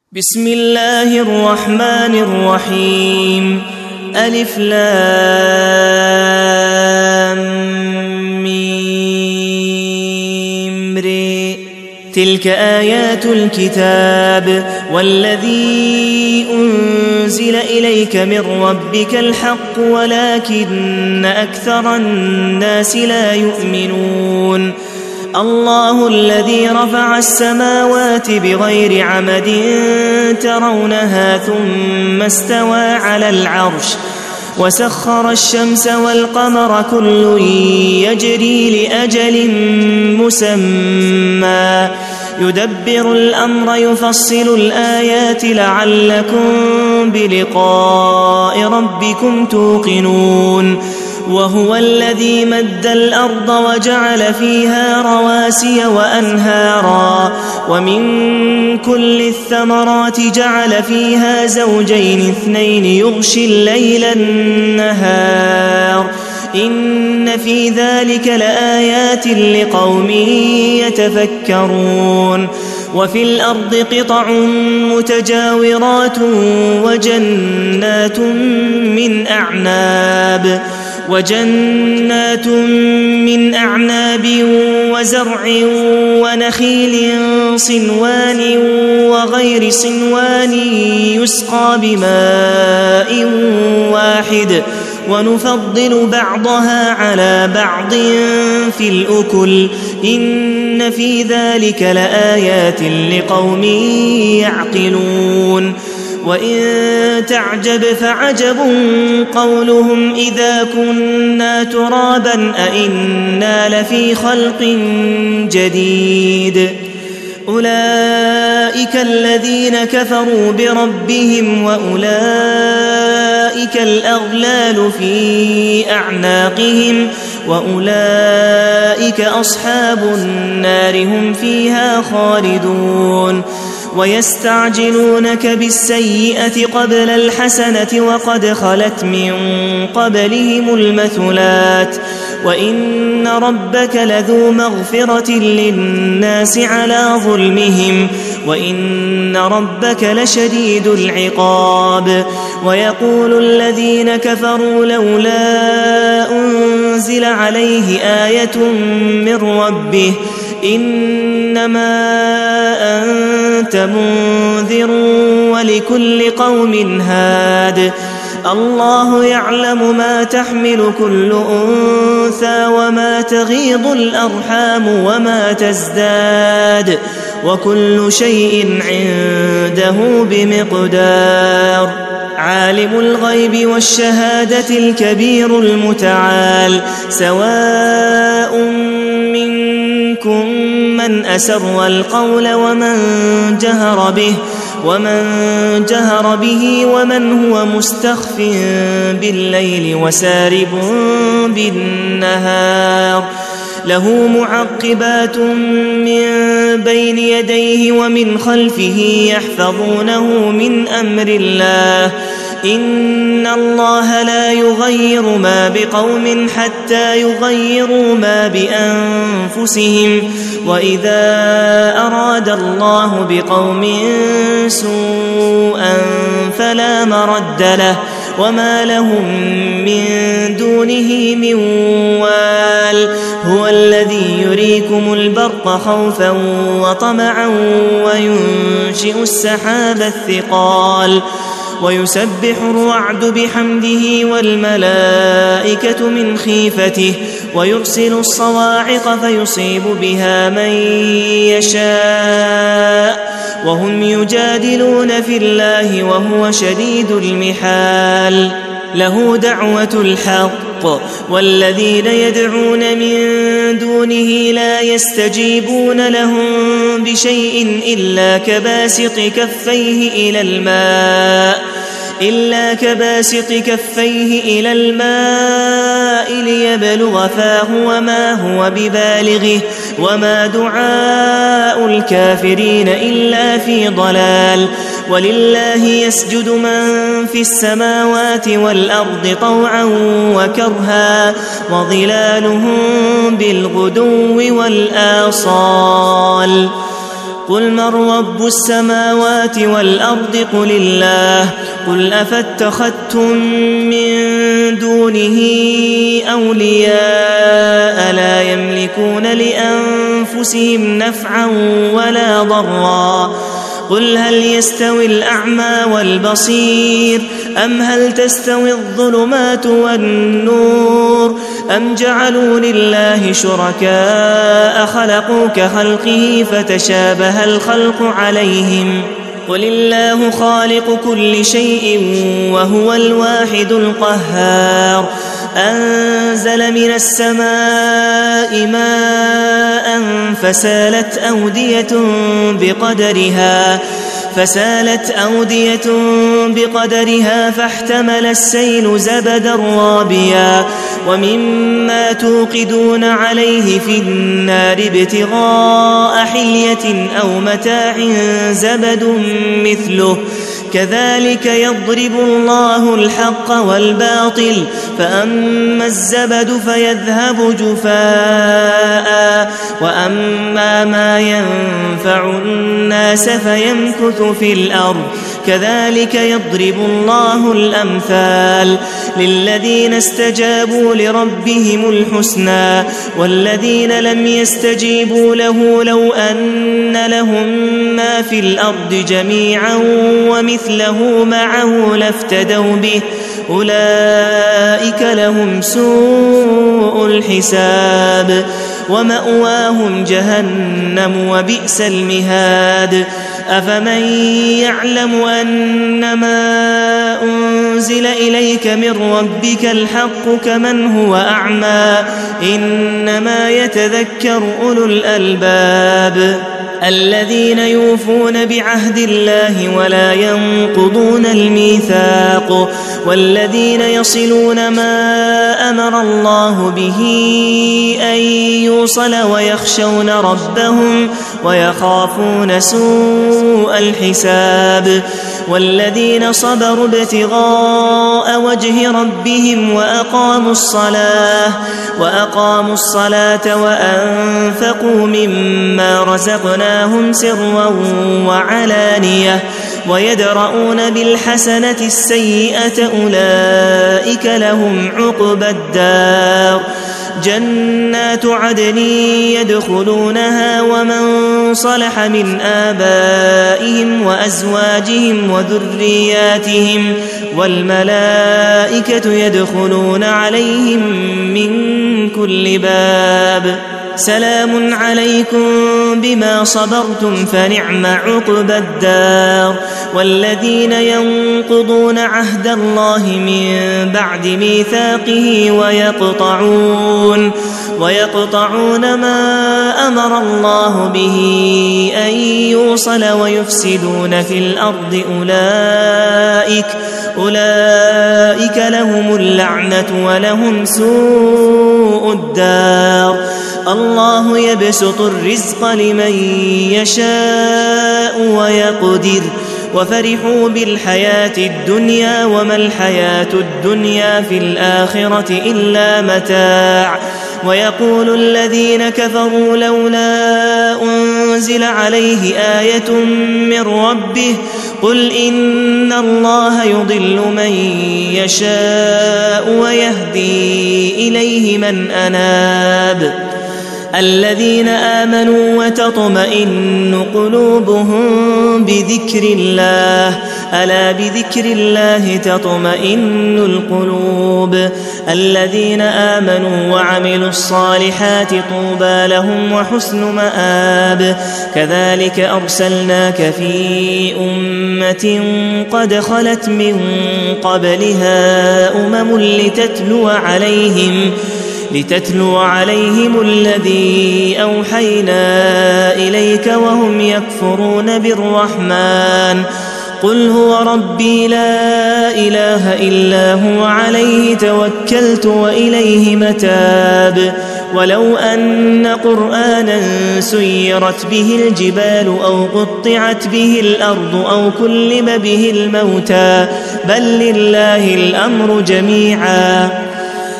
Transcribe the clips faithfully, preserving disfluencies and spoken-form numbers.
بسم الله الرحمن الرحيم. ألف لام ميم ر. تلك آيات الكتاب والذي أنزل إليك من ربك الحق ولكن أكثر الناس لا يؤمنون. الله الذي رفع السماوات بغير عمد ترونها ثم استوى على العرش وسخر الشمس والقمر كل يجري لأجل مسمى يدبر الأمر يفصل الآيات لعلكم بلقاء ربكم توقنون. وهو الذي مد الأرض وجعل فيها رواسي وأنهارا ومن كل الثمرات جعل فيها زوجين اثنين يغشي الليل النهار إن في ذلك لآيات لقوم يتفكرون. وفي الأرض قطع متجاورات وجنات من أعناب وجنات من أعناب وزرع ونخيل صنوان وغير صنوان يسقى بماء واحد ونفضل بعضها على بعض في الأكل إن في ذلك لآيات لقوم يعقلون. وإن تعجب فعجب قولهم إذا كنا ترابا أئنا لفي خلق جديد. أولئك الذين كفروا بربهم وأولئك الأغلال في أعناقهم وأولئك أصحاب النار هم فيها خالدون. ويستعجلونك بالسيئة قبل الحسنة وقد خلت من قبلهم المثلات وإن ربك لذو مغفرة للناس على ظلمهم وإن ربك لشديد العقاب. ويقول الذين كفروا لولا أنزل عليه آية من ربه إنما أنت منذر ولكل قوم هاد. الله يعلم ما تحمل كل أنثى وما تغيض الأرحام وما تزداد وكل شيء عنده بمقدار. عالم الغيب والشهادة الكبير المتعال سواء منكم من أسر القول ومن جهر به ومن جهر به ومن هو مستخف بالليل وسارب بالنهار. له معقبات من بين يديه ومن خلفه يحفظونه من أمر الله إن الله لا يغير ما بقوم حتى يغيروا ما بأنفسهم وإذا أراد الله بقوم سوءا فلا مرد له وما لهم من دونه من وال. هو الذي يريكم البرق خوفا وطمعا وينشئ السحاب الثقال ويسبح الرعد بحمده والملائكة من خيفته ويرسل الصواعق فيصيب بها من يشاء وهم يجادلون في الله وهو شديد المحال. له دعوة الحق والذين يدعون من دونه لا يستجيبون لهم بشيء إلا كباسط كفيه إلى الماء إلا كباسط كفيه إلى الماء ليبلغ فاه وما هو ببالغه وما دعاء الكافرين إلا في ضلال. ولله يسجد من في السماوات والأرض طوعا وكرها وظلالهم بالغدو والآصال. قل من رب السماوات والأرض قل الله قل أفاتخذتم من دونه أولياء لا يملكون لأنفسهم نفعا ولا ضرا قل هل يستوي الأعمى والبصير أم هل تستوي الظلمات والنور أم جعلوا لله شركاء خلقوا كخلقه فتشابه الخلق عليهم قل الله خالق كل شيء وهو الواحد القهار أنزل من السماء ماء فسالت أودية بقدرها فسالت أودية بقدرها فاحتمل السيل زبدا رابيا ومما توقدون عليه في النار ابتغاء حلية أو متاع زبد مثله كذلك يضرب الله الحق والباطل فأما الزبد فيذهب جفاء وأما ما ينفع الناس فيمكث في الأرض كذلك يضرب الله الأمثال للذين استجابوا لربهم الحسنى والذين لم يستجيبوا له لو أن لهم ما في الأرض جميعا ومثله معه لافتدوا به أولئك لهم سوء الحساب ومأواهم جهنم وبئس المهاد أفمن يعلم أنما أنزل إليك من ربك الحق كمن هو أعمى إنما يتذكر أولو الألباب الذين يوفون بعهد الله ولا ينقضون الميثاق والذين يصلون ما أمر الله به أن يوصل ويخشون ربهم ويخافون سوء الحساب والذين صبروا ابتغاء وجه ربهم وأقاموا الصلاة وأقاموا الصلاة وأنفقوا مما رزقناهم سرا وعلانية ويدرؤون بالحسنة السيئة أولئك لهم عقبى الدار جنات عدن يدخلونها ومن صلح من آبائهم وأزواجهم وذرياتهم والملائكة يدخلون عليهم من كل باب سلام عليكم بما صبرتم فنعم عقبى الدار والذين ينقضون عهد الله من بعد ميثاقه ويقطعون ويقطعون ما أمر الله به أن يوصل ويفسدون في الأرض أولئك أولئك لهم اللعنة ولهم سوء الدار الله يبسط الرزق لمن يشاء ويقدر وفرحوا بالحياة الدنيا وما الحياة الدنيا في الآخرة إلا متاع ويقول الذين كفروا لولا أنزل عليه آية من ربه قل إن الله يضل من يشاء ويهدي إليه من أناب الذين آمنوا وتطمئن قلوبهم بذكر الله ألا بذكر الله تطمئن القلوب الذين آمنوا وعملوا الصالحات طوبى لهم وحسن مآب كذلك أرسلناك في أمة قد خلت من قبلها أمم لتتلو عليهم لتتلو عليهم الذي أوحينا إليك وهم يكفرون بالرحمن قل هو ربي لا إله إلا هو عليه توكلت وإليه متاب ولو أن قرآنا سيرت به الجبال أو قطعت به الأرض أو كلم به الموتى بل لله الأمر جميعا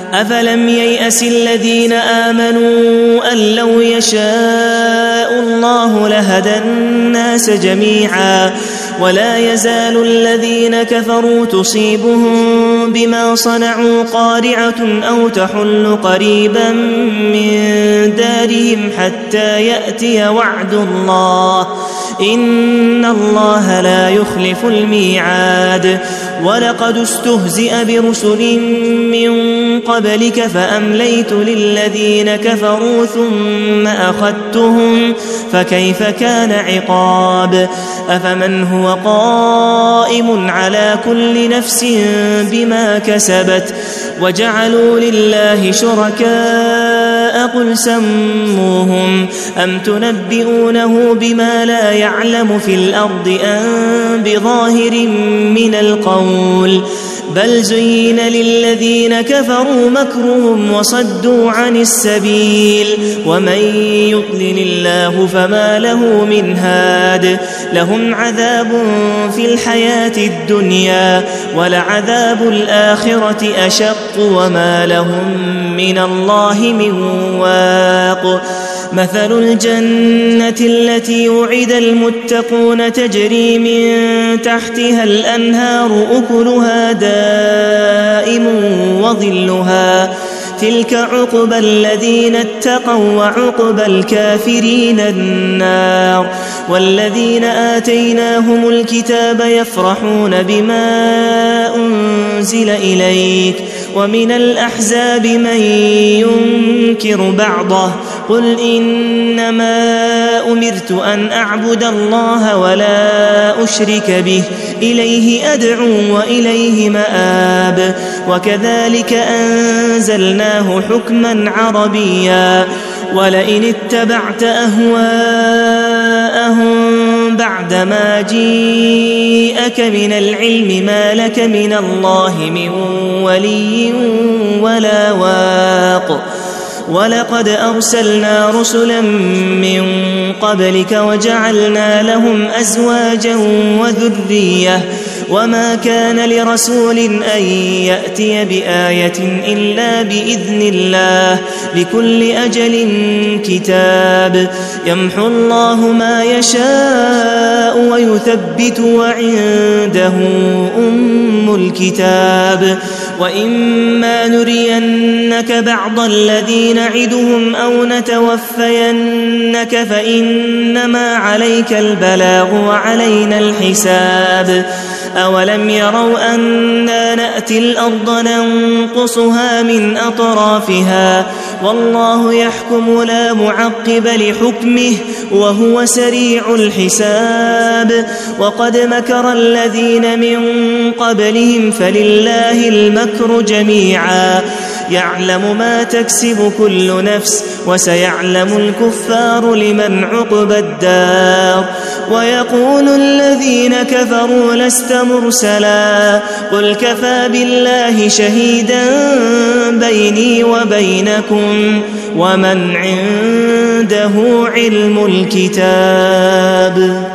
أفلم ييأس الذين آمنوا أن لو يشاء الله لهدى الناس جميعا ولا يزال الذين كفروا تصيبهم بما صنعوا قارعة أو تحل قريبا من دارهم حتى يأتي وعد الله إن الله لا يخلف الميعاد ولقد استهزئ برسل من قبلك فأمليت للذين كفروا ثم أخذتهم فكيف كان عقاب أفمن هو قائم على كل نفس بما كسبت وجعلوا لله شركاء قل سموهم أم تنبئونه بما لا يعلم في الأرض أم بظاهر من القول بل زين للذين كفروا مكرهم وصدوا عن السبيل ومن يضلل الله فما له من هاد لهم عذاب في الحياة الدنيا ولعذاب الآخرة أشق وما لهم من الله من واق مثل الجنة التي وعد المتقون تجري من تحتها الأنهار أكلها دائم وظلها تلك عقبى الذين اتقوا وعقبى الكافرين النار والذين آتيناهم الكتاب يفرحون بما أنزل إليك ومن الأحزاب من ينكر بعضه قل إنما أمرت أن أعبد الله ولا أشرك به إليه أدعو وإليه مآب وكذلك أنزلناه حكما عربيا ولئن اتبعت أهواءهم بعدما جيءك من العلم ما لك من الله من ولي ولا واق ولقد أرسلنا رسلا من قبلك وجعلنا لهم أزواجا وذرية وما كان لرسول أن يأتي بآية إلا بإذن الله لكل أجل كتاب يمحو الله ما يشاء ويثبت وعنده أم الكتاب وإما نرينك بعض الذي نعدهم أو نتوفينك فإنما عليك البلاغ وعلينا الحساب أولم يروا أنا نأتي الأرض ننقصها من أطرافها والله يحكم لا معقب لحكمه وهو سريع الحساب وقد مكر الذين من قبلهم فلله المكر جميعا يعلم ما تكسب كل نفس وسيعلم الكفار لمن عقبى الدار ويقول الذين كفروا لست مرسلا قل كفى بالله شهيدا بيني وبينكم ومن عنده علم الكتاب